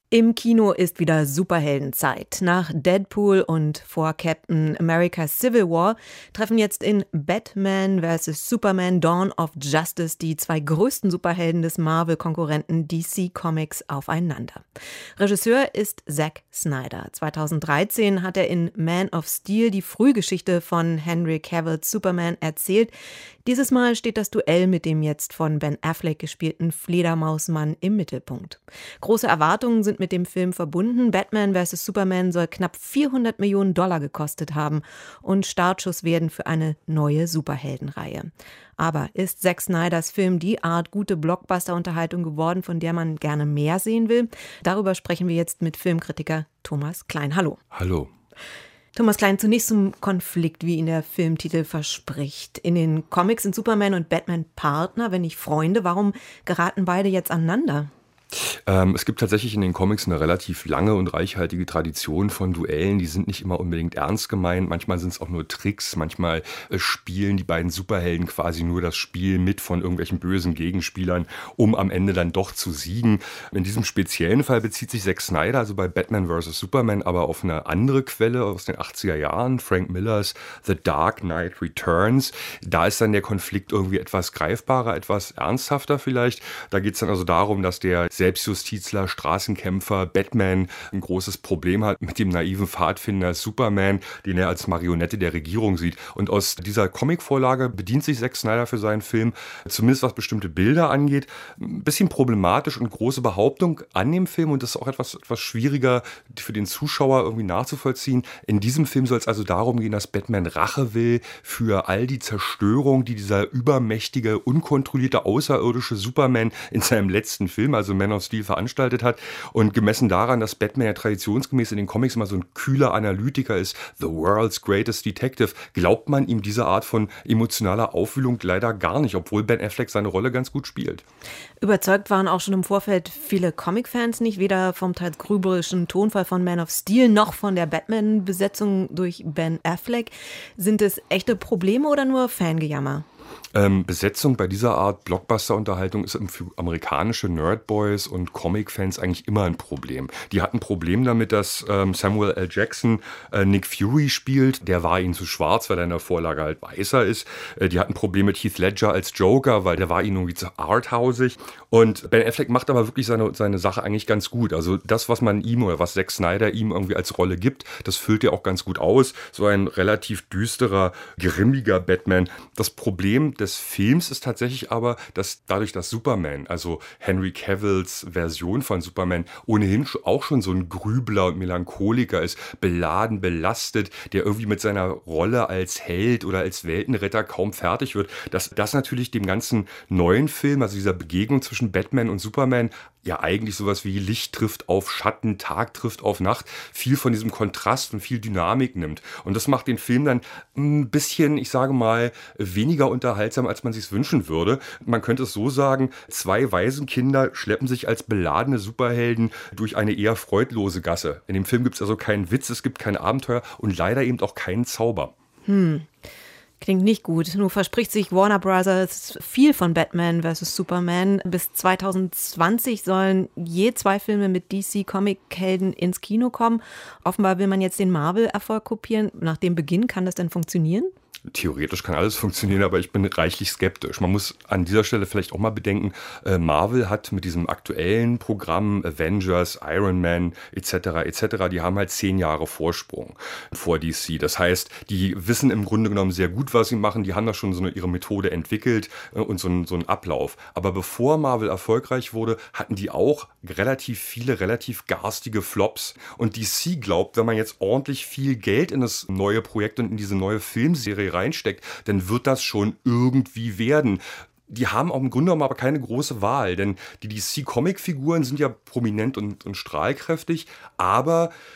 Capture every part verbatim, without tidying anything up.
Im Kino ist wieder Superheldenzeit. Nach Deadpool und vor Captain America Civil War treffen jetzt in Batman versus. Superman Dawn of Justice die zwei größten Superhelden des Marvel-Konkurrenten D C Comics aufeinander. Regisseur ist Zack Snyder. zweitausenddreizehn hat er in Man of Steel die Frühgeschichte von Henry Cavills Superman erzählt. Dieses Mal steht das Duell mit dem jetzt von Ben Affleck gespielten Fledermausmann im Mittelpunkt. Große Erwartungen sind mit dem Film verbunden. Batman versus. Superman soll knapp vierhundert Millionen Dollar gekostet haben und Startschuss werden für eine neue Superheldenreihe. Aber ist Zack Snyders Film die Art gute Blockbuster-Unterhaltung geworden, von der man gerne mehr sehen will? Darüber sprechen wir jetzt mit Filmkritiker Thomas Klein. Hallo. Hallo. Thomas Klein, zunächst zum Konflikt, wie ihn der Filmtitel verspricht. In den Comics sind Superman und Batman Partner, wenn nicht Freunde. Warum geraten beide jetzt aneinander? Ähm, es gibt tatsächlich in den Comics eine relativ lange und reichhaltige Tradition von Duellen. Die sind nicht immer unbedingt ernst gemeint. Manchmal sind es auch nur Tricks. Manchmal äh, spielen die beiden Superhelden quasi nur das Spiel mit von irgendwelchen bösen Gegenspielern, um am Ende dann doch zu siegen. In diesem speziellen Fall bezieht sich Zack Snyder, also bei Batman versus. Superman, aber auf eine andere Quelle aus den achtziger Jahren, Frank Millers The Dark Knight Returns. Da ist dann der Konflikt irgendwie etwas greifbarer, etwas ernsthafter vielleicht. Da geht es dann also darum, dass der Selbstjustizler, Straßenkämpfer Batman ein großes Problem hat mit dem naiven Pfadfinder Superman, den er als Marionette der Regierung sieht. Und aus dieser Comicvorlage bedient sich Zack Snyder für seinen Film, zumindest was bestimmte Bilder angeht. Ein bisschen problematisch und große Behauptung an dem Film, und das ist auch etwas, etwas schwieriger für den Zuschauer irgendwie nachzuvollziehen. In diesem Film soll es also darum gehen, dass Batman Rache will für all die Zerstörung, die dieser übermächtige, unkontrollierte, außerirdische Superman in seinem letzten Film, also Man of Steel, veranstaltet hat. Und gemessen daran, dass Batman ja traditionsgemäß in den Comics immer so ein kühler Analytiker ist, the world's greatest detective, glaubt man ihm diese Art von emotionaler Aufwühlung leider gar nicht, obwohl Ben Affleck seine Rolle ganz gut spielt. Überzeugt waren auch schon im Vorfeld viele Comic-Fans nicht, weder vom teils grüblerischen Tonfall von Man of Steel noch von der Batman-Besetzung durch Ben Affleck. Sind es echte Probleme oder nur Fangejammer? Ähm, Besetzung bei dieser Art Blockbuster-Unterhaltung ist für amerikanische Nerdboys und Comic-Fans eigentlich immer ein Problem. Die hatten ein Problem damit, dass ähm, Samuel L. Jackson äh, Nick Fury spielt. Der war ihnen zu schwarz, weil er in der Vorlage halt weißer ist. Äh, die hatten ein Problem mit Heath Ledger als Joker, weil der war ihnen irgendwie zu arthausig. Und Ben Affleck macht aber wirklich seine, seine Sache eigentlich ganz gut. Also das, was man ihm oder was Zack Snyder ihm irgendwie als Rolle gibt, das füllt er auch ganz gut aus. So ein relativ düsterer, grimmiger Batman. Das Problem des Films ist tatsächlich aber, dass dadurch, dass Superman, also Henry Cavills Version von Superman, ohnehin auch schon so ein Grübler und Melancholiker ist, beladen, belastet, der irgendwie mit seiner Rolle als Held oder als Weltenretter kaum fertig wird, dass das natürlich dem ganzen neuen Film, also dieser Begegnung zwischen Batman und Superman, ja eigentlich sowas wie Licht trifft auf Schatten, Tag trifft auf Nacht, viel von diesem Kontrast und viel Dynamik nimmt. Und das macht den Film dann ein bisschen, ich sage mal, weniger unterhaltsam, als man sich wünschen würde. Man könnte es so sagen, zwei Waisenkinder schleppen sich als beladene Superhelden durch eine eher freudlose Gasse. In dem Film gibt es also keinen Witz, es gibt kein Abenteuer und leider eben auch keinen Zauber. Hm. Klingt nicht gut. Nun verspricht sich Warner Bros. Viel von Batman versus. Superman. Bis zweitausendzwanzig sollen je zwei Filme mit D C-Comic-Helden ins Kino kommen. Offenbar will man jetzt den Marvel-Erfolg kopieren. Nach dem Beginn kann das denn funktionieren? Theoretisch kann alles funktionieren, aber ich bin reichlich skeptisch. Man muss an dieser Stelle vielleicht auch mal bedenken, äh, Marvel hat mit diesem aktuellen Programm Avengers, Iron Man et cetera et cetera, die haben halt zehn Jahre Vorsprung vor D C. Das heißt, die wissen im Grunde genommen sehr gut, was sie machen. Die haben da schon so eine, ihre Methode entwickelt äh, und so, ein, so einen Ablauf. Aber bevor Marvel erfolgreich wurde, hatten die auch relativ viele, relativ garstige Flops. Und D C glaubt, wenn man jetzt ordentlich viel Geld in das neue Projekt und in diese neue Filmserie reinsteckt, dann wird das schon irgendwie werden. Die haben auch im Grunde genommen aber keine große Wahl, denn die D C-Comic-Figuren sind ja prominent und, und strahlkräftig, aber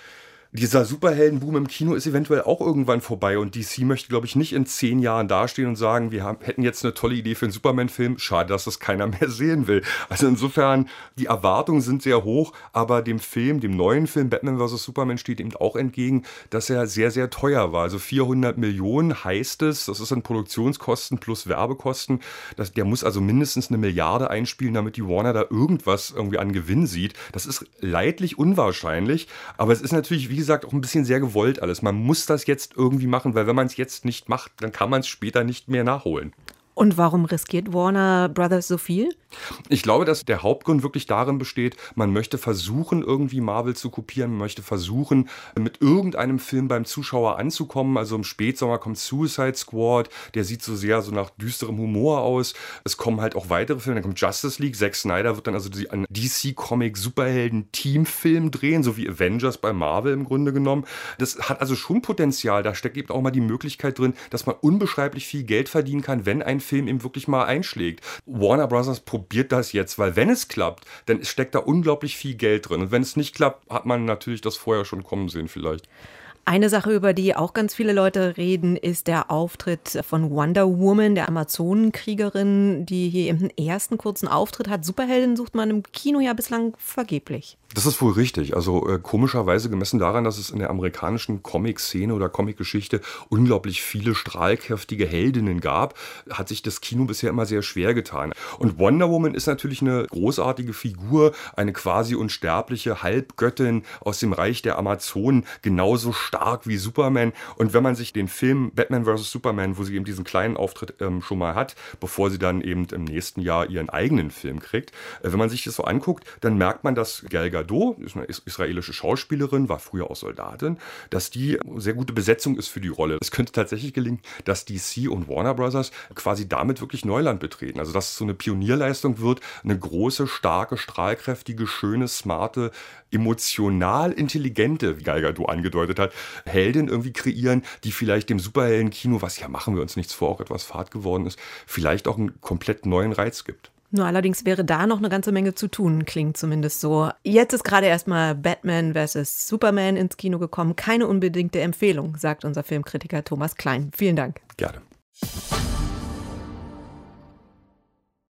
Dieser Superheldenboom im Kino ist eventuell auch irgendwann vorbei und D C möchte, glaube ich, nicht in zehn Jahren dastehen und sagen, wir haben, hätten jetzt eine tolle Idee für einen Superman-Film. Schade, dass das keiner mehr sehen will. Also insofern, die Erwartungen sind sehr hoch, aber dem Film, dem neuen Film Batman versus. Superman steht eben auch entgegen, dass er sehr, sehr teuer war. Also vierhundert Millionen heißt es, das ist dann Produktionskosten plus Werbekosten. Das, der muss also mindestens eine Milliarde einspielen, damit die Warner da irgendwas irgendwie an Gewinn sieht. Das ist leidlich unwahrscheinlich, aber es ist natürlich, wie gesagt, auch ein bisschen sehr gewollt alles. Man muss das jetzt irgendwie machen, weil wenn man es jetzt nicht macht, dann kann man es später nicht mehr nachholen. Und warum riskiert Warner Brothers so viel? Ich glaube, dass der Hauptgrund wirklich darin besteht, man möchte versuchen, irgendwie Marvel zu kopieren, man möchte versuchen, mit irgendeinem Film beim Zuschauer anzukommen. Also im Spätsommer kommt Suicide Squad, der sieht so sehr so nach düsterem Humor aus. Es kommen halt auch weitere Filme, dann kommt Justice League, Zack Snyder wird dann also einen D C-Comic-Superhelden-Teamfilm drehen, so wie Avengers bei Marvel im Grunde genommen. Das hat also schon Potenzial, da steckt eben auch mal die Möglichkeit drin, dass man unbeschreiblich viel Geld verdienen kann, wenn ein Film eben wirklich mal einschlägt. Warner Brothers probiert das jetzt, weil wenn es klappt, dann steckt da unglaublich viel Geld drin. Und wenn es nicht klappt, hat man natürlich das vorher schon kommen sehen vielleicht. Eine Sache, über die auch ganz viele Leute reden, ist der Auftritt von Wonder Woman, der Amazonenkriegerin, die hier eben einen ersten kurzen Auftritt hat. Superhelden sucht man im Kino ja bislang vergeblich. Das ist wohl richtig. Also äh, komischerweise gemessen daran, dass es in der amerikanischen Comic-Szene oder Comic-Geschichte unglaublich viele strahlkräftige Heldinnen gab, hat sich das Kino bisher immer sehr schwer getan. Und Wonder Woman ist natürlich eine großartige Figur, eine quasi unsterbliche Halbgöttin aus dem Reich der Amazonen, genauso stark wie Superman. Und wenn man sich den Film Batman versus. Superman, wo sie eben diesen kleinen Auftritt ähm, schon mal hat, bevor sie dann eben im nächsten Jahr ihren eigenen Film kriegt, äh, wenn man sich das so anguckt, dann merkt man, dass Gal Gadot, ist eine israelische Schauspielerin, war früher auch Soldatin, dass die sehr gute Besetzung ist für die Rolle. Es könnte tatsächlich gelingen, dass D C und Warner Brothers quasi damit wirklich Neuland betreten. Also dass es so eine Pionierleistung wird, eine große, starke, strahlkräftige, schöne, smarte, emotional intelligente, wie Gal Gadot angedeutet hat, Heldin irgendwie kreieren, die vielleicht dem Superheldenkino, was ja machen wir uns nichts vor, auch etwas fad geworden ist, vielleicht auch einen komplett neuen Reiz gibt. Nur allerdings wäre da noch eine ganze Menge zu tun, klingt zumindest so. Jetzt ist gerade erstmal Batman versus. Superman ins Kino gekommen. Keine unbedingte Empfehlung, sagt unser Filmkritiker Thomas Klein. Vielen Dank. Gerne.